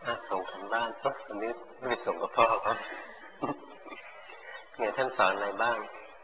ส่งกันบ้านวันนี้ไม่ส่งกับพ่อครับเนี่ยท่านสอนอะไรบ้าง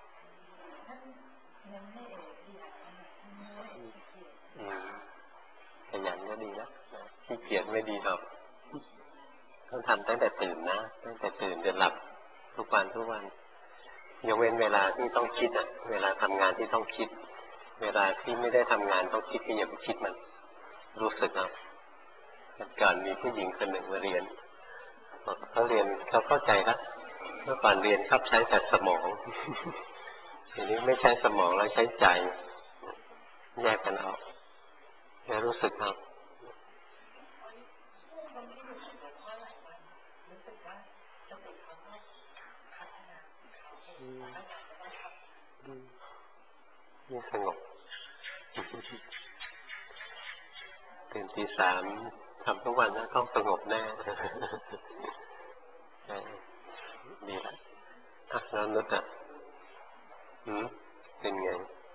ขยันก็ดีแล้วขี้เกียจไม่ดีหรอกต้องทำตั้งแต่ตื่นนะตั้งแต่ตื่นจนหลับทุกวันยกเว้นเวลาที่ต้องคิดเวลาทำงานที่ต้องคิดเวลาที่ไม่ได้ทำงานต้องคิดก็อย่าไปคิดมันรู้สึกเอาก่อนมีผู้หญิงคนหนึ่งมาเรียนเขาเรียนเขาเข้าใจแล้วเมื่อก่อนเรียนชอบใช้แต่สมองทีนี้ไม่ใช้สมองแล้วใช้ใจแยกกันออกแล้วรู้สึกเอานี่สงบตื่นตี 3ทำทุกวันนะต้องสงบแน่ดีละแล้วนุชเป็นไง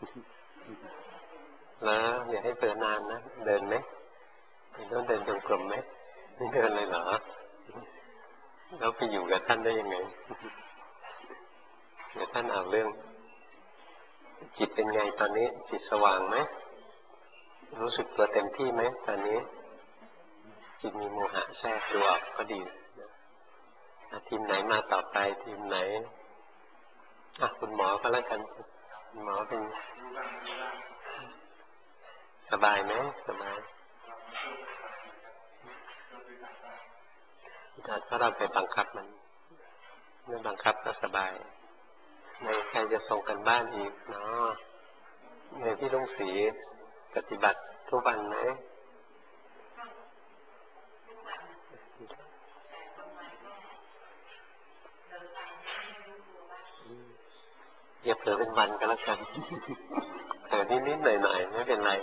แล้วอย่าให้เดินนานนะเดินไหมต้องเดินจงกรมไหมไม่เดินเลยเหรอแล้วไปอยู่กับท่านได้ยังไงเดี๋ยวท่านเอาเรื่องจิตเป็นไงตอนนี้จิตสว่างไหมรู้สึกตัวเต็มที่ไหมตอนนี้จิตมีโมหะแทรกดูออกก็ดีทีมไหนมาต่อไปทีมไหนคุณหมอก็แล้วกันคุณหมอเป็นสบายไหมสบายถ้าเราไปบังคับมันไม่บังคับก็สบายในใครจะส่งกันบ้านอีกเนาะในพี่ลุงศรีปฏิบัติทุกวันไหมอย่าเผลอเป็นวันก็แล้วกันเผลอนิดๆหน่อยๆไม่เป็นไร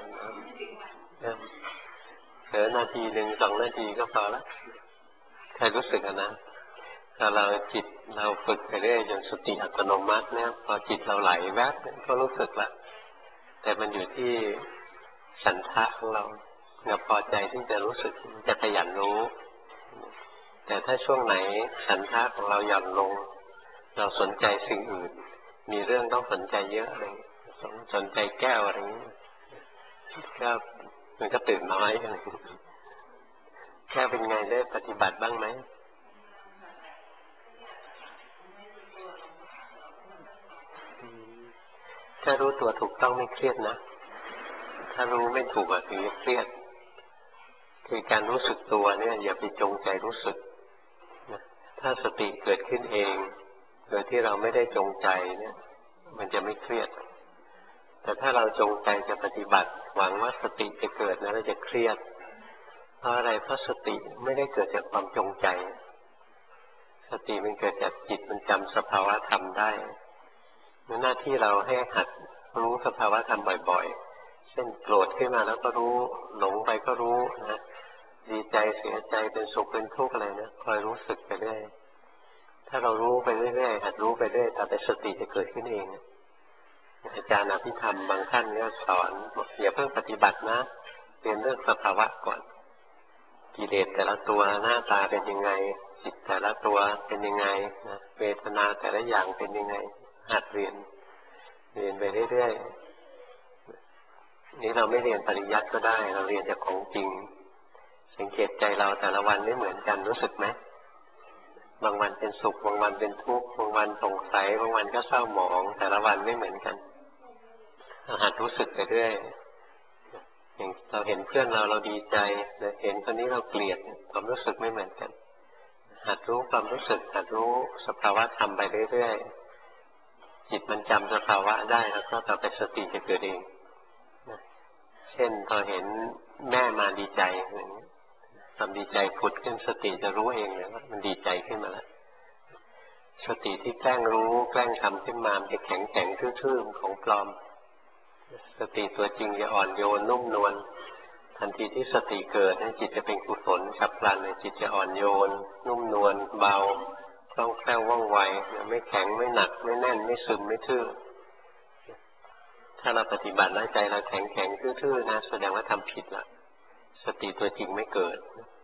เผลอนาทีหนึ่ง2 นาทีก็พอละใครรู้สึกนะถ้าเราจิตเราฝึกไปเรื่อยจนสติอัตโนมัติเนี่ยพอจิตเราไหลแวบก็รู้สึกละแต่มันอยู่ที่ฉันทะของเราพอใจที่จะรู้สึกจะขยันรู้แต่ถ้าช่วงไหนฉันทะของเราหย่อนลงเราสนใจสิ่งอื่นมีเรื่องต้องสนใจเยอะอะไรสนใจแก้วอะไรนี้ก็มันก็ตื่นน้อยอะไรแค่เป็นไงได้ปฏิบัติบ้างไหมถ้ารู้ตัวถูกต้องไม่เครียดนะถ้ารู้ไม่ถูกถึงจะเครียดคือการรู้สึกตัวเนี่ยอย่าไปจงใจรู้สึกถ้าสติเกิดขึ้นเองโดยที่เราไม่ได้จงใจเนี่ยมันจะไม่เครียดแต่ถ้าเราจงใจจะปฏิบัติหวังว่าสติจะเกิดนะเราจะเครียดเพราะอะไรเพราะสติไม่ได้เกิดจากความจงใจสติมันเกิดจากจิตมันจำสภาวะธรรมได้หน้าที่เราให้หัดรู้สภาวะธรรมบ่อยๆเช่นโกรธขึ้นมาแล้วก็รู้หลงไปก็รู้นะดีใจเสียใจเป็นสุขเป็นทุกข์อะไรนะคอยรู้สึกไปเรื่อยถ้าเรารู้ไปเรื่อยๆหัดรู้ไปเรื่อยต่อไปสติจะเกิดขึ้นเองอาจารย์อภิธรรมบางท่านก็สอนอย่าเพิ่งปฏิบัตินะเรียนเรื่องสภาวะก่อนกิเลสแต่ละตัวหน้าตาเป็นยังไงจิตแต่ละตัวเป็นยังไงนะเวทนาแต่ละอย่างเป็นยังไงหัดเรียนไปเรื่อยๆนี่เราไม่เรียนปริยัติก็ได้เราเรียนจากของจริงสังเกตใจเราแต่ละวันไม่เหมือนกันรู้สึกไหมบางวันเป็นสุขบางวันเป็นทุกข์บางวันสงสัยบางวันก็เศร้าหมองแต่ละวันไม่เหมือนกันหัดรู้สึกไปเรื่อยอย่างเราเห็นเพื่อนเราดีใจเห็นคนนี้เราเกลียดความรู้สึกไม่เหมือนกันหัดรู้ความรู้สึกหัดรู้สภาวะธรรมไปเรื่อยๆจิตมันจำสภาวะได้แล้วก็ต่อไปสติจะเกิดเองเช่นพอเห็นแม่มาดีใจอย่างนี้ความดีใจผุดขึ้นสติจะรู้เองเลยว่ามันดีใจขึ้นมาแล้วสติที่แกล้งรู้แกล้งทำขึ้นมามันจะแข็งทื่อๆของปลอมสติตัวจริงจะอ่อนโยนนุ่มนวลทันทีที่สติเกิดจิตจะเป็นกุศลฉับพลันจิตจะอ่อนโยนนุ่มนวลเบาคล่องแคล่วว่องไวไม่แข็งไม่หนักไม่แน่นไม่ซึมไม่ทื่อถ้าเราปฏิบัติแล้วใจเราแข็งทื่อๆนะแสดงว่าทำผิดละสติตัวจริงไม่เกิด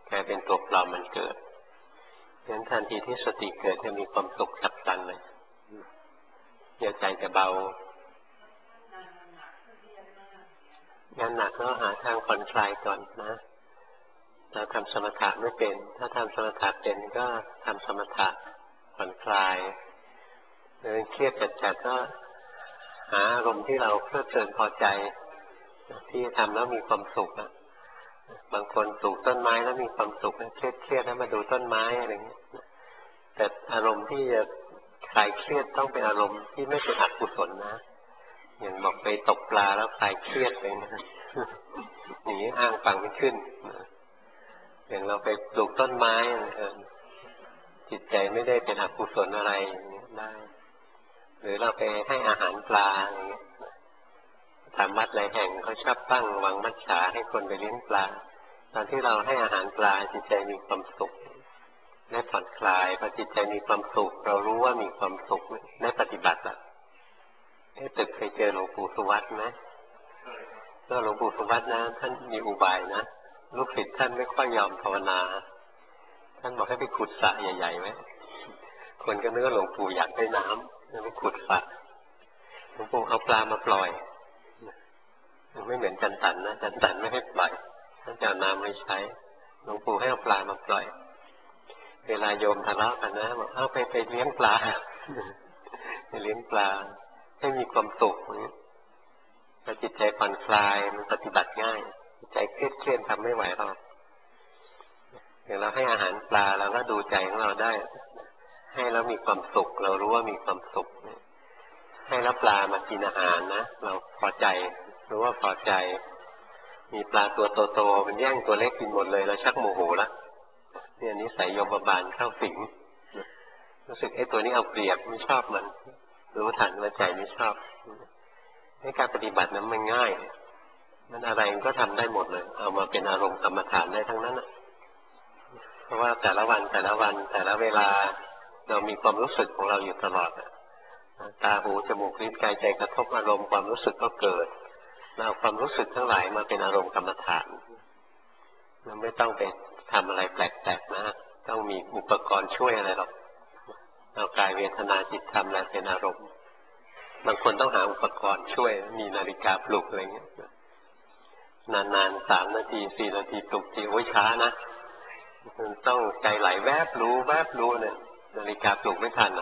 กลายเป็นตัวปลอมมันเกิดฉะนั้นทันทีที่สติเกิดจะมีความสุขฉับพลันเลยเดี๋ยวใจจะเบางานหนักก็หาทางผ่อนคลายก่อนนะเราทำสมถะไม่เป็นถ้าทำสมถะเป็นก็ทำสมถะผ่อนคลายหรือเครียดจัดๆก็หาอารมณ์ที่เราเพลิดเพลินพอใจที่ทำแล้วมีความสุขบางคนปลูกต้นไม้แล้วมีความสุขเครียดแล้วมาดูต้นไม้อะไรอย่างเงี้ยแต่อารมณ์ที่จะคลายเครียดต้องเป็นอารมณ์ที่ไม่เป็นอกุศลนะอย่างบอกไปตกปลาแล้วคลายเครียดอะไรเงี้ยอย่างนี้อ้างฟังไม่ขึ้นอย่างเราไปปลูกต้นไม้จิตใจไม่ได้เป็นอกุศลอะไรอย่างเงี้ยได้หรือเราไปให้อาหารปลาอะไรเงี้ยตามวัดหลายแห่งเขาชอบตั้งวังมัจฉาให้คนไปเลี้ยงปลาตอนที่เราให้อาหารปลาจิตใจมีความสุขได้ผ่อนคลายพอจิตใจมีความสุขเรารู้ว่ามีความสุขได้ปฏิบัติละตึกเคยเจอหลวงปู่สุวัตไหมก็หลวงปู่สุวัตนะท่านมีอุบายนะลูกศิษย์ท่านไม่ค่อยยอมภาวนาท่านบอกให้ไปขุดสระใหญ่ๆไว้คนก็นึกว่าหลวงปู่อยากได้น้ำไปขุดสระหลวงปู่เอาปลามาปล่อยไม่เหมือนจันตันนะจันตันไม่ให้ปล่อยท่านจะเอาน้ำไม่ใช้หลวงปู่ให้เอาปลามาปล่อยเวลาโยมทะเลาะกันนะบอกเอาไปเลี้ยงปลาไปเลี้ยงปลาให้มีความสุขพอจิตใจผ่อนคลายมันปฏิบัติง่ายใจเครียดทำไม่ไหวหรอกอย่างเราให้อาหารปลาเราก็ดูใจของเราได้ให้แล้วมีความสุขเรารู้ว่ามีความสุขให้แล้วปลามากินอาหารนะเราพอใจรู้ว่าพอใจมีปลาตัวโตๆมันแย่งตัวเล็กกินหมดเลยเราชักโมโหละเนี่ยนิสัยโยมบาลเข้าสิงรู้สึกไอ้ตัวนี้เอาเปรียบไม่ชอบมันรู้ทันว่าใจไม่ชอบให้การปฏิบัตินั้นมันง่ายมันอะไรก็ทำได้หมดเลยเอามาเป็นอารมณ์กรรมฐานได้ทั้งนั้นนะเพราะว่าแต่ละวันแต่ละเวลาเรามีความรู้สึกของเราอยู่ตลอดตาหูจมูกลิ้นกายใจกระทบอารมณ์ความรู้สึกก็เกิดเราเอาความรู้สึกทั้งหลายมาเป็นอารมณ์กรรมฐานเราไม่ต้องไปทำอะไรแปลกๆนะต้องมีอุปกรณ์ช่วยอะไรหรอกเอากายเวทนาจิตธรรมอะไรเป็นอารมณ์บางคนต้องหาอุปกรณ์ช่วยมีนาฬิกาปลุกอะไรเงี้ยนานๆ3 นาที4 นาทีปลุกทีโอ้ยช้านะมันต้องใจไหลแวบรู้เนี่ยนาฬิกาปลุกไม่ทัน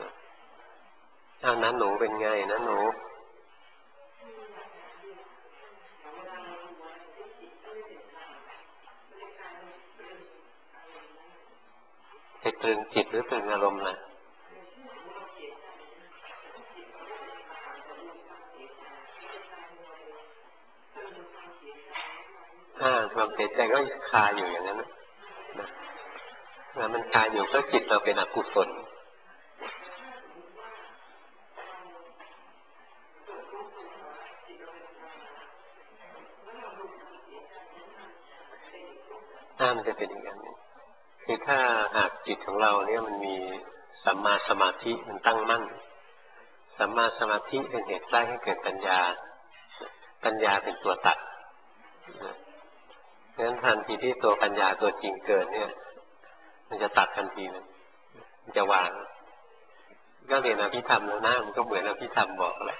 นั้นหนูเป็นไงนะหนูไปตรึงจิตหรือตรึงอารมณ์นะความเสียใจก็คาอยู่อย่างนั้นนะมันคาอยู่ก็จิตเราเป็นอกุศลมันจะเป็นอย่างนั้นคือถ้าหากจิตของเราเนี่ยมันมีสัมมาสมาธิมันตั้งมั่นสัมมาสมาธิเป็นเหตุใกล้ให้เกิดปัญญาเป็นตัวตัดเพราะฉะนั้นทันทีที่ตัวปัญญาตัวจริงเกิดเนี่ยมันจะตัดทันทีเลยมันจะวางก็เรียนอภิธรรมแล้วนะมันก็เหมือนอภิธรรมบอกแหละ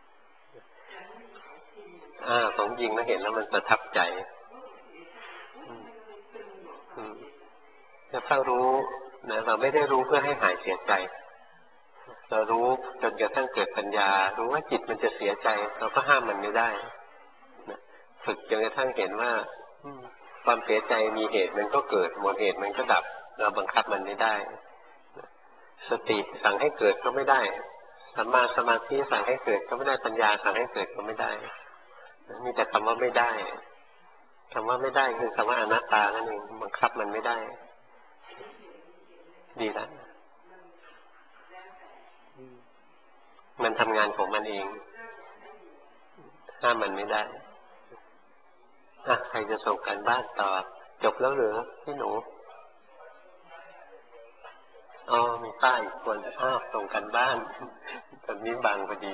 ของจริงแล้วเห็นแล้วมันประทับใจจะเฝ้ารู้นะเราไม่ได้รู้เพื่อให้หายเสียใจเรารู้จนกระทั่งเกิดปัญญารู้ว่าจิตมันจะเสียใจเราก็ห้ามมันไม่ได้ฝึกจนกระทั่งเห็นว่าความเสียใจมีเหตุมันก็เกิดหมดเหตุมันก็ดับเราบังคับมันไม่ได้สติสั่งให้เกิดก็ไม่ได้สัมมาสมาธิสั่งให้เกิดก็ไม่ได้ปัญญาสั่งให้เกิดก็ไม่ได้มีแต่คำว่าไม่ได้คำว่าไม่ได้คือคำว่าอนัตตานั่นเองบังคับมันไม่ได้ดีแล้วมันทำงานของมันเองห้ามมันไม่ได้ใครจะส่งการบ้านต่อจบแล้วหรือพี่หนูมีป้าอีกคนส่งกันบ้านตอนนี้บังพอดี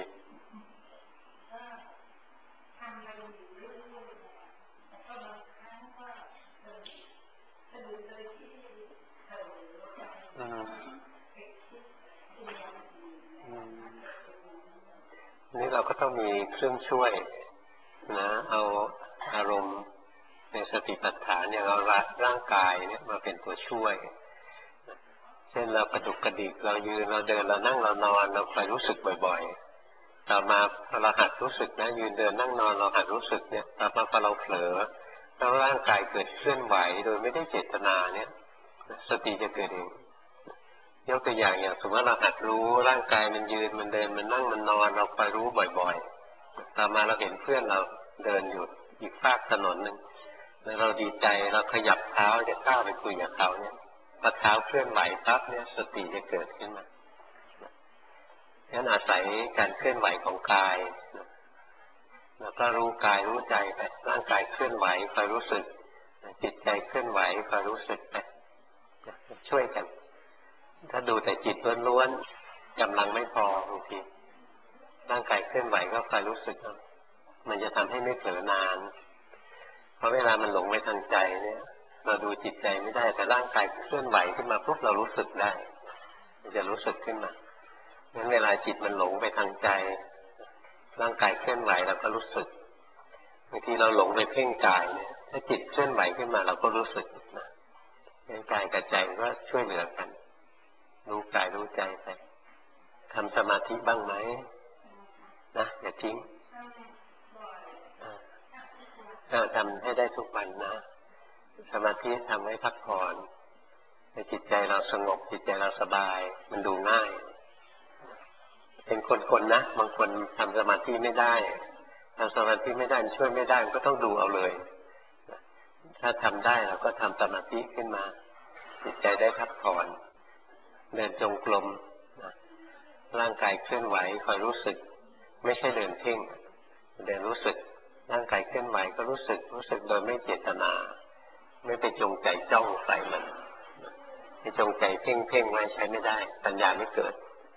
เราก็ต้องมีเครื่องช่วยนะเอาอารมณ์ในสติปัฏฐานเนี่ยเราร่างกายเนี่ยมาเป็นตัวช่วยเช่นเรากระดุกกระดิกเรายืนเราเดินเรานั่งเรานอนเราคอยรู้สึกบ่อยๆต่อมาพอเราหัดรู้สึกนะยืนเดินนั่งนอนเราหัดรู้สึกเนี่ยต่อมาพอเราเผลอแล้วร่างกายเกิดเคลื่อนไหวโดยไม่ได้เจตนาเนี่ยสติจะเกิดเองยกตัวอย่างสมมติว่าเราหัดรู้ร่างกายมันยืนมันเดินมันนั่งมันนอนเราคอยรู้บ่อยๆต่อมาเราเห็นเพื่อนเราเดินอยู่อีกฝากถนนหนึ่งแล้วเราดีใจเราขยับเท้าจะก้าวไปคุยกับเขาเนี่ยพอเท้าเคลื่อนไหวปั๊บเนี่ยสติจะเกิดขึ้นมางั้นอาศัยการเคลื่อนไหวของกายแล้วก็รู้กายรู้ใจไปร่างกายเคลื่อนไหวคอยรู้สึกจิตใจเคลื่อนไหวคอยรู้สึกไปช่วยกันถ้าดูแต่จิตล้วนๆกำลังไม่พอบางทีร่างกายเคลื่อนไหวก็คอยรู้สึกมันจะทำให้ไม่เผลอนานเพราะเวลามันหลงไปทางใจเนี่ยเราดูจิตใจไม่ได้แต่ร่างกายเคลื่อนไหวขึ้นมาปุ๊บเรารู้สึกได้มันจะรู้สึกขึ้นมางั้นเวลาจิตมันหลงไปทางใจร่างกายเคลื่อนไหวเราก็รู้สึกบางทีเราหลงไปเพ่งกายเนี่ยถ้าจิตเคลื่อนไหวขึ้นมาเราก็รู้สึกนะกายกับใจก็ช่วยเหลือกันรู้กายรู้ใจไปทำสมาธิบ้างไหมนะอย่าทิ้งทำให้ได้ทุกวันนะสมาธิทำให้พักผ่อนให้จิตใจเราสงบจิตใจเราสบายมันดูง่ายเป็นคนๆนะบางคนทำสมาธิไม่ได้ทำสมาธิไม่ได้ช่วยไม่ได้มันก็ต้องดูเอาเลยถ้าทำได้เราก็ทำสมาธิขึ้นมาจิตใจได้พักผ่อนเดินจงกรมร่างกายเคลื่อนไหวคอยรู้สึกไม่ใช่เดินเพ่งเดินรู้สึกร่างกายเคลื่อนไหวก็รู้สึกโดยไม่เจตนาไม่ไปจงใจจ้องใส่มันไปจงใจเพ่งไว้ใช้ไม่ได้ปัญญาไม่เกิด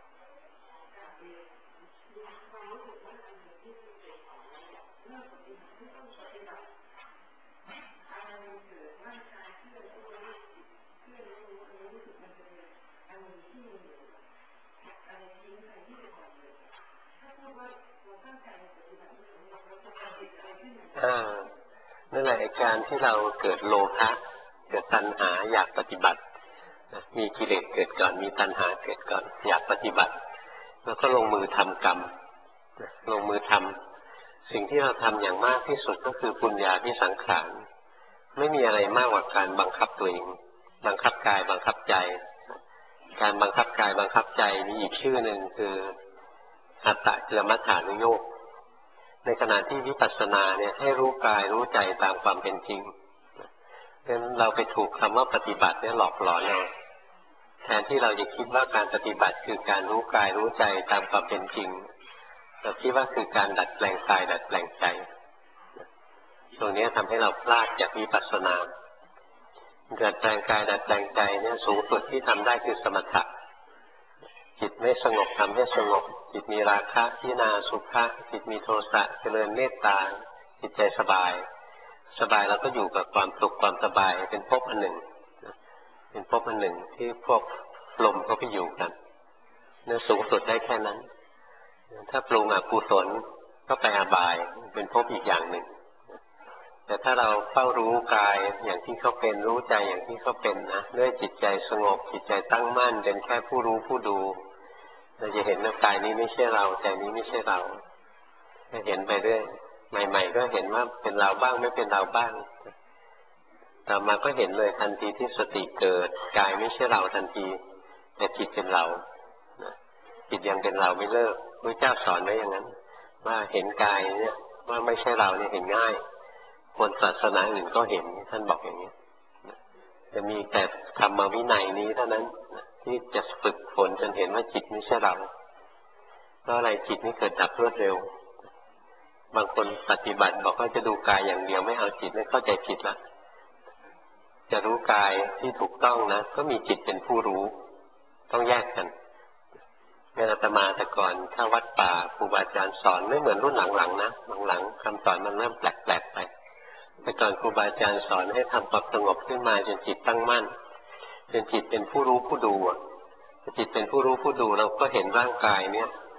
นั่นแหละการที่เราเกิดโลภะเกิดตัณหาอยากปฏิบัติมีกิเลสเกิดก่อนมีตัณหาเกิดก่อนอยากปฏิบัติแล้วก็ลงมือทำกรรมลงมือทำสิ่งที่เราทำอย่างมากที่สุดก็คือปุญญาภิสังขารไม่มีอะไรมากกว่าการบังคับตัวเองบังคับกายบังคับใจการบังคับกายบังคับใจมีอีกชื่อหนึ่งคืออัตตกิลมัฏฐานุโยคในขณะที่วิปัสสนาเนี่ยให้รู้กายรู้ใจตามความเป็นจริงเพราะฉะนั้นเราไปถูกคำว่าปฏิบัติเนี่ยหลอกหลอนเราแทนที่เราจะคิดว่าการปฏิบัติคือการรู้กายรู้ใจตามความเป็นจริงเราคิดว่าคือการดัดแปลงกายดัดแปลงใจตรงนี้ทำให้เราพลาดจากวิปัสสนาดัดแปลงกายดัดแปลงใจเนี่ยสูงสุดที่ทำได้คือสมถะจิตไม่สงบทำให้สงบจิตมีราคะพิจารณาสุขะจิตมีโทสะเจริญเมตตาจิตใจสบายเราก็อยู่กับความสุขความสบายเป็นภพอันหนึ่งเป็นภพอันหนึ่งที่พวกลมเขาไปอยู่กันเนี่ยสูงสุดได้แค่นั้นถ้าปรุงอกุศลก็ไปอบายเป็นภพอีกอย่างหนึ่งแต่ถ้าเราเฝ้ารู้กายอย่างที่เขาเป็นรู้ใจอย่างที่เขาเป็นนะด้วยจิตใจสงบจิตใจตั้งมั่นเป็นแค่ผู้รู้ผู้ดูเราจะเห็นว่ากายนี้ไม่ใช่เราใจนี้ไม่ใช่เราจะเห็นไปเรื่อยใหม่ๆก็เห็นว่าเป็นเราบ้างไม่เป็นเราบ้างต่อมาก็เห็นเลยทันทีที่สติเกิดกายไม่ใช่เราทันทีแต่จิตเป็นเราจิตยังเป็นเราไม่เลิกพระเจ้าสอนไว้อย่างนั้นว่าเห็นกายเนี่ยว่าไม่ใช่เราเนี่ยเห็นง่ายคนศาสนาอื่นก็เห็นท่านบอกอย่างนี้จะมีแต่ธรรมวินัยนี้เท่านั้นที่จะฝึกฝนจนเห็นว่าจิตไม่ใช่เราเพราะอะไรจิตนี้เกิดดับรวดเร็วบางคนปฏิบัติบอกว่าจะดูกายอย่างเดียวไม่เอาจิตไม่เข้าใจผิดละจะรู้กายที่ถูกต้องนะก็มีจิตเป็นผู้รู้ต้องแยกกันงานอาตมาแต่ก่อนถ้าวัดป่าครูบาอาจารย์สอนไม่เหมือนรุ่นหลังๆนะหลังๆคำสอนมันเริ่มแปลกๆไปแต่ก่อนครูบาอาจารย์สอนให้ทำความสงบขึ้นมาจนจิตตั้งมั่นจนจิตเป็นผู้รู้ผู้ดูจิตเป็นผู้รู้ผู้ดูเราก็เห็นร่างกายเนี่ย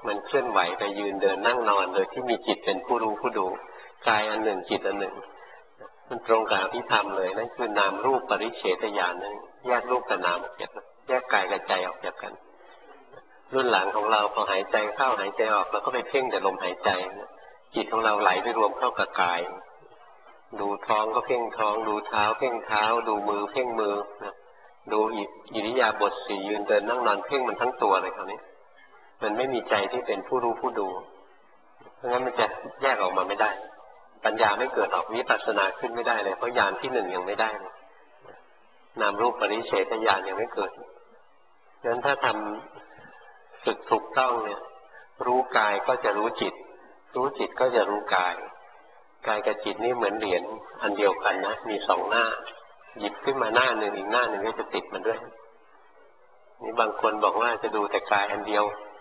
มันเคลื่อนไหวไปยืนเดินนั่งนอนโดยที่มีจิตเป็นผู้รู้ผู้ดูกายอันหนึ่งจิตอันหนึ่งมันตรงกับอภิธรรมเลยนั่นคือนามรูปปริเฉทญาณนั่นแยกรูปกับนามออกจากกันแยกกายกับใจออกจากกันรุ่นหลังของเราพอหายใจเข้าหายใจออกเราก็ไปเพ่งแต่ลมหายใจจิตของเราไหลไปรวมเข้ากับกายดูท้องก็เพ่งท้องดูเท้าเพ่งเท้าดูมือเพ่งมือดูอิริยาบถสี่ยืนเดินนั่งนอนเพ่งมันทั้งตัวเลยคราวนี้มันไม่มีใจที่เป็นผู้รู้ผู้ดูเพราะงั้นมันจะแยกออกมาไม่ได้ปัญญาไม่เกิดออกวิปัสสนาขึ้นไม่ได้เลยเพราะญาณที่หนึ่งยังไม่ได้นามรูปปริเฉทญาณยังไม่เกิดงั้นถ้าทำฝึกถูกต้องเนี่ยรู้กายก็จะรู้จิตรู้จิตก็จะรู้กายกายกับจิตนี่เหมือนเหรียญอันเดียวกันนะมีสองหน้าหยิบขึ้นมาหน้าหนึ่งอีกหน้าหนึ่งก็จะติดมันด้วยนี่บางคนบอกว่าจะดูแต่กายอันเดียว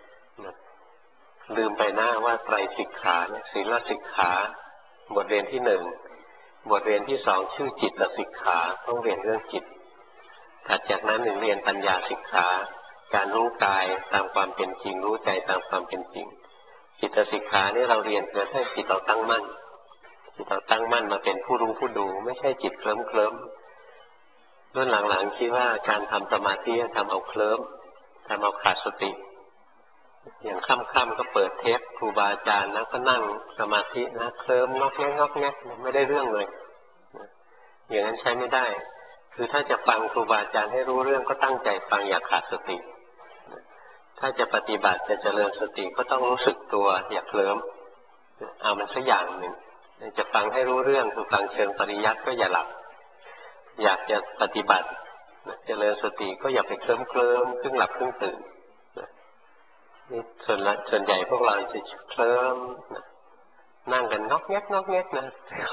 ลืมไปหน้าว่าไตรสิกขาเนี่ยศีลสิกขาบทเรียนที่หนึ่งบทเรียนที่สองชื่อจิตสิกขาต้องเรียนเรื่องจิตถัดจากนั้นหนึ่งเรียนปัญญาสิกขาการรู้กายตามความเป็นจริงรู้ใจตามความเป็นจริงจิตสิกขานี่เราเรียนเพื่อให้จิตเราตั้งมั่นจิตเราตั้งมั่นมาเป็นผู้รู้ผู้ดูไม่ใช่จิตเคลิ้มรุ่นหลังๆคิดว่าการทำสมาธิทำเอาเคลิ้มทำเอาขาดสติอย่างค่ำๆก็เปิดเทปครูบาอาจารย์นะก็นั่งสมาธินะเคลิ้มงอกแงกงอกแงกไม่ได้เรื่องเลยอย่างนั้นใช้ไม่ได้คือถ้าจะฟังครูบาอาจารย์ให้รู้เรื่องก็ตั้งใจฟังอย่าขาดสติถ้าจะปฏิบัติจะเจริญสติก็ต้องรู้สึกตัวอย่าเคลิ้มเอามันสักอย่างหนึ่งจะฟังให้รู้เรื่องคือฟังเชิงปริยัติก็อย่าหลับอยากจะปฏิบัติเจริญสติก็อย่าไปเคลิ้มครึ่งหลับครึ่งตื่นนี่ส่วนใหญ่พวกเราจะเคลิ้มนั่งกันงอกแงกนะ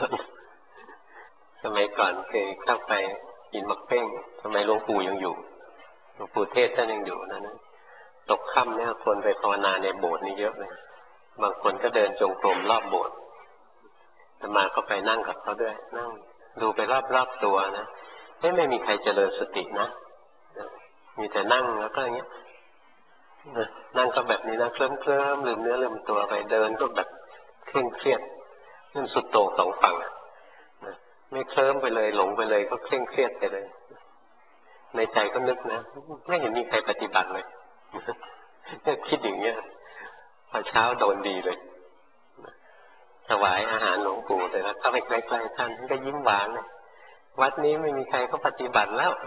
สมัยก่อนเคยเข้าไปกินมักเป้งสมัยหลวงปู่ยังอยู่หลวงปู่เทศท่านยังอยู่นะตกค่ำเนี่ยคนไปภาวนาในโบสถ์นี่เยอะเลยบางคนก็เดินจงกรมรอบโบสถ์อาตมาก็ไปนั่งกับเขาด้วยนั่งดูไปรอบตัวนะไม่มีใครเจริญสตินะมีแต่นั่งแล้วก็อย่างเงี้ยนั่งก็แบบนี้นะเคลิ้มลืมเนื้อลืมตัวไปเดินก็แบบเคร่งเครียดนั่นสุดโต่งสองฝั่งไม่เคลิ้มไปเลยหลงไปเลยก็เคร่งเครียดไปเลยในใจก็นึกนะไม่เห็นมีใครปฏิบัติเลยก็คิดอย่างเงี้ยพอเช้าโดนดีเลยถวายอาหารหลวงปู่เลยนะเข้าไปใกล้ๆท่านก็ยิ้มหวานเลยวัดนี้ไม่มีใครก็ปฏิบัติแล้ว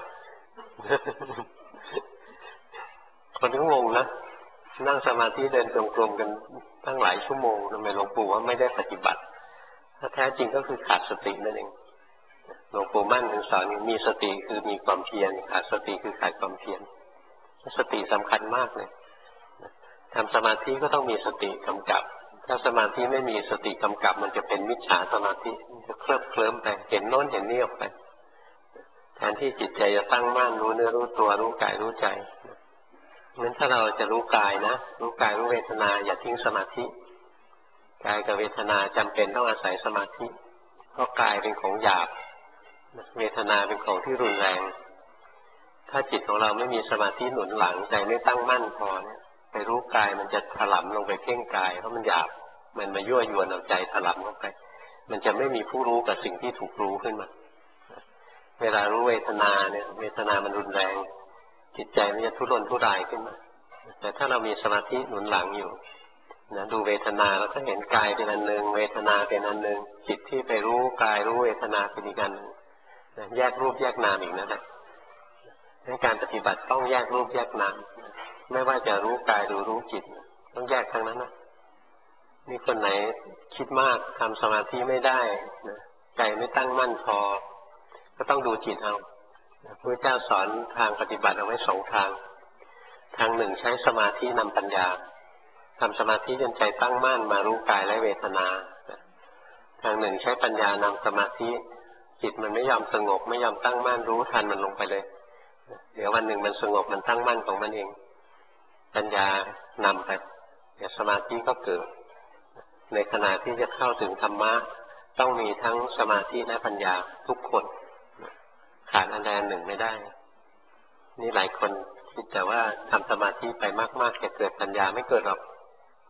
คนก็งงนะนั่งสมาธิเดินจงกรมกันตั้งหลายชั่วโมงทำไมหลวงปู่ว่าไม่ได้ปฏิบัติถ้าแท้จริงก็คือขาดสตินั่นเองหลวงปู่มั่นถึงสอนมีสติคือมีความเพียรขาดสติคือขาดความเพียรสติสำคัญมากเลยทำสมาธิก็ต้องมีสติกำกับถ้าสมาธิไม่มีสติกำกับมันจะเป็นมิจฉาสมาธิจะเคลิ้มไปเห็นโน้นเห็นนี่ออกไปแทนที่จิตใจจะตั้งมั่นรู้เนื้อรู้ตัวรู้กายรู้ใจงั้นถ้าเราจะรู้กายนะรู้กายรู้เวทนาอย่าทิ้งสมาธิกายกับเวทนาจำเป็นต้องอาศัยสมาธิเพราะกายเป็นของหยาบเวทนาเป็นของที่รุนแรงถ้าจิตของเราไม่มีสมาธิหนุนหลังใจไม่ตั้งมั่นพอเนี่ยไปรู้กายมันจะถลำลงไปเพ่งกายเพราะมันหยาบมันมายั่วยวนเอาใจถลำลงไปมันจะไม่มีผู้รู้กับสิ่งที่ถูกรู้ขึ้นมาเวลารู้เวทนาเนี่ยเวทนามันรุนแรงจิตใจมันจะทุรนทุรายขึ้นมาแต่ถ้าเรามีสมาธิหนุนหลังอยู่นะดูเวทนาแล้วก็เห็นกายเป็นอันหนึ่งเวทนาเป็นอันหนึ่งจิตที่ไปรู้กายรู้เวทนาเป็นอีกอันหนึ่งแยกรูปแยกนามอีกนะในการปฏิบัติต้องแยกรูปแยกนามไม่ว่าจะรู้กายหรือรู้จิตต้องแยกทั้งนั้นนะมีคนไหนคิดมากทำสมาธิไม่ได้ใจไม่ตั้งมั่นพอก็ต้องดูจิตเอาพระเจ้าสอนทางปฏิบัติเอาไว้สองทางทางหนึ่งใช้สมาธินำปัญญาทำสมาธิจนใจตั้งมั่นมารู้กายและเวทนาทางหนึ่งใช้ปัญญานำสมาธิจิตมันไม่ยอมสงบไม่ยอมตั้งมั่นรู้ทันมันลงไปเลยเดี๋ยววันหนึ่งมันสงบมันตั้งมั่นของมันเองปัญญานำไปเดี๋ยวสมาธิก็เกิดในขณะที่จะเข้าถึงธรรมะต้องมีทั้งสมาธิและปัญญาทุกคนขาดอันใดอันหนึ่งไม่ได้นี่หลายคนคิดแต่ว่าทำสมาธิไปมากๆจะเกิดปัญญาไม่เกิดหรอก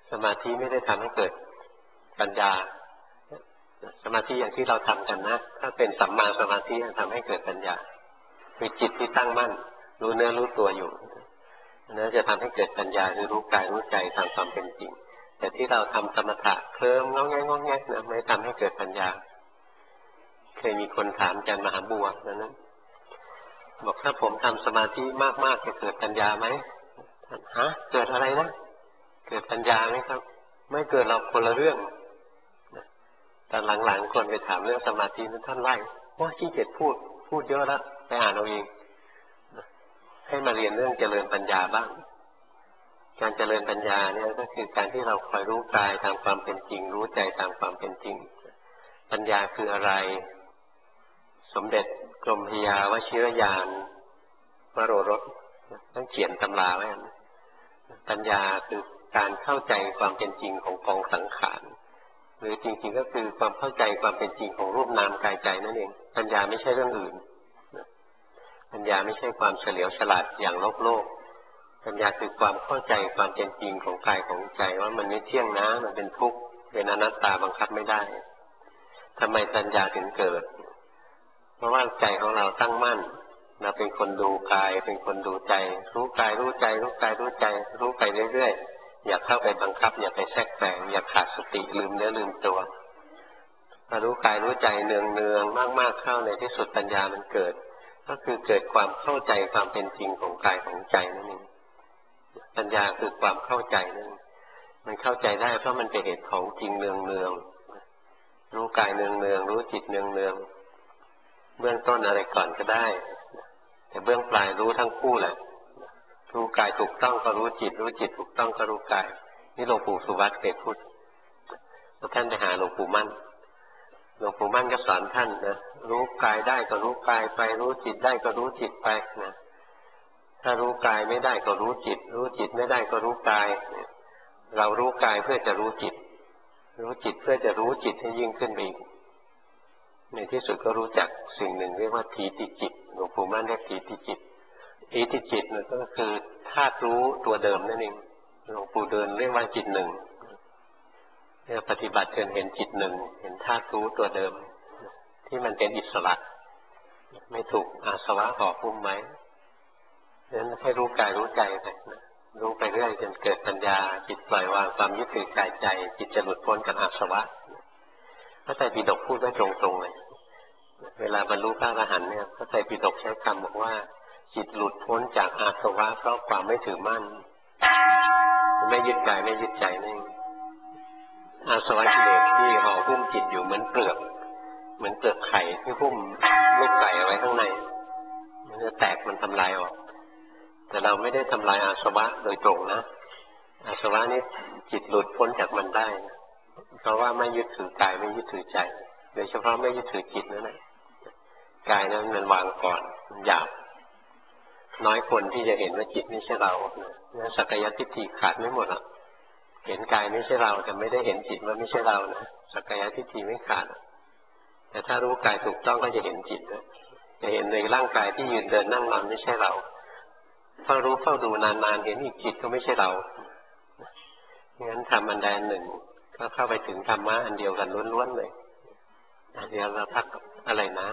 สมาธิไม่ได้ทำให้เกิดปัญญาสมาธิอย่างที่เราทำกันนะถ้าเป็นสัมมาสมาธิทำให้เกิดปัญญาคือจิตที่ตั้งมั่นรู้เนื้อรู้ตัวอยู่นั่นจะทำให้เกิดปัญญาคือรู้กายรู้ใจตามความเป็นจริงแต่ที่เราทำสมถะเคลิ้มงอแงงอแงนะไม่ทำให้เกิดปัญญาเคยมีคนถามอาจารย์มหาบัวนั้นบอกถ้าผมทำสมาธิมากๆจะเกิดปัญญาไหมฮะเกิดอะไรนะเกิดปัญญาไหมครับไม่เกิดเราคนละเรื่องตอนหลังๆคนไปถามเรื่องสมาธินั้นท่านไล่ว่าขี้เกียจพูดเยอะแล้วไปอ่านเอาเองให้มาเรียนเรื่องเจริญปัญญาบ้างการเจริญปัญญาเนี่ยก็คือการที่เราคอยรู้กายตามความเป็นจริงรู้ใจตามความเป็นจริงปัญญาคืออะไรสมเด็จกรมพยาวชิรยานวโรรสต้องเขียนตำราไว้ปัญญาคือการเข้าใจความเป็นจริงของกองสังขารหรือจริงๆก็คือความเข้าใจความเป็นจริงของรูปนามกายใจนั่นเองปัญญาไม่ใช่เรื่องอื่นปัญญาไม่ใช่ความเฉลียวฉลาดอย่างโลกปัญญาคือความเข้าใจความเป็นจริงของกายของใจว่ามันไม่เที่ยงนะมันเป็นทุกข์เป็นอนัตตาบังคับไม่ได้ทำไมปัญญาถึงเกิดเพราะว่าใจของเราตั้งมั่นเราเป็นคนดูกายเป็นคนดูใจรู้กายรู้ใจรู้กายรู้ใจรู้ไปเรื่อยๆอย่าเข้าไปบังคับอย่าไปแทรกแซงอย่าขาดสติลืมเนื้อลืมตัวถ้ารู้กายรู้ใจเนืองๆมากๆเข้าในที่สุดปัญญามันเกิดก็คือเกิดความเข้าใจความเป็นจริงของกายของใจนั่นเองปัญญาคือความเข้าใจนั่นมันเข้าใจได้เพราะมันเป็นเหตุของจริงเนืองๆรู้กายเนืองๆรู้จิตเนืองๆเบื้องต้นอะไรก่อนก็ได้แต่เบื้องปลายรู้ทั้งคู่แหละรู้กายถูกต้องก็รู้จิตรู้จิตถูกต้องก็รู้กายนี่หลวงปู่สุวัตเคยพูดท่านไปหาหลวงปู่มั่นหลวงปู่มั่นก็สอนท่านนะรู้กายได้ก็รู้กายไปรู้จิตได้ก็รู้จิตไปนะถ้ารู้กายไม่ได้ก็รู้จิตรู้จิตไม่ได้ก็รู้กายเรารู้กายเพื่อจะรู้จิตรู้จิตเพื่อจะรู้จิตให้ยิ่งขึ้นไปอีกในที่สุดก็รู้จักสิ่งหนึ่งเรียกว่าทีติจิตหลวงปู่มั่นเรียกทีติจิตทีติจิตนั่นก็คือธาตุรู้ตัวเดิมนั่นเองหลวงปู่เดินเรียกว่าจิตหนึ่งเนี่ยปฏิบัติจนเห็นจิตหนึ่งเห็นธาตุรู้ตัวเดิมที่มันเป็นอิสระไม่ถูกอาสวะห่อหุ้มไว้ดังนั้นให้รู้กายรู้ใจไปนะรู้ไปเรื่อยจนเกิดปัญญาจิตปล่อยวางความยึดถือกายใจจิตจะหลุดพ้นจากอาสวะพระไตรปิฎกพูดไว้ตรงๆเลยเวลาบรรลุพระอรหันต์เนี่ยพระไตรปิฎกใช้คำบอกว่าจิตหลุดพ้นจากอาสวะเพราะความไม่ถือมั่นไม่ยึดกายไม่ยึดใจนี่อาสวะกิเลสที่ห่อหุ้มจิตอยู่เหมือนเปลือกไข่ที่หุ้มลูกไก่เอาไว้ข้างในมันจะแตกมันทำลายออกแต่เราไม่ได้ทำลายอาสวะโดยตรงนะอาสวะนี้จิตหลุดพ้นจากมันได้เพราะว่าไม่ยึดถือกายไม่ยึดถือใจโดยเฉพาะไม่ยึดถือจิตนั่นแหละกายนั้นมันวางก่อนมันหยาบน้อยคนที่จะเห็นว่าจิตไม่ใช่เรานะสักกายทิฏฐิขาดไม่หมดหรอกเห็นกายไม่ใช่เราแต่ไม่ได้เห็นจิตว่าไม่ใช่เรานะสักกายทิฏฐิไม่ขาดแต่ถ้ารู้กายถูกต้องก็จะเห็นจิตนะจะเห็นในร่างกายที่ยืนเดินนั่งนอนไม่ใช่เราถ้ารู้เฝ้าดูนานๆเห็นอีกจิตก็ไม่ใช่เรางั้นทำอันใดอันหนึ่งก็เข้าไปถึงธรรมะอันเดียวกันล้วนๆเลยเดี๋ยวเราพักอะไรนะ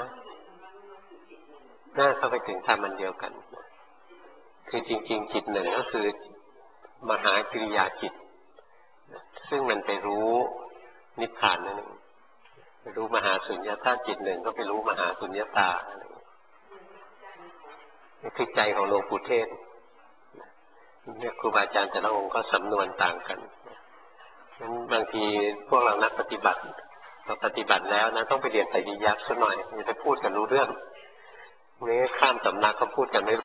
น่าเข้าไปถึงธรรมอันเดียวกันคือจริงๆจิตหนึ่งก็คือมหากิริยาจิตซึ่งมันไปรู้นิพพานนั่นเองไปรู้มหาสุญญตาจิตหนึ่งก็ไปรู้มหาสุญญตานี่คือใจของหลวงปู่เทศเนี่ยครูบาอาจารย์แต่ละองค์ก็สำนวนต่างกันงั้นบางทีพวกเรานักปฏิบัติพอปฏิบัติแล้วนะต้องไปเรียนไตรปิฎกซะหน่อยจะพูดกันรู้เรื่องนี่ข้ามสำนักเขาพูดกันไม่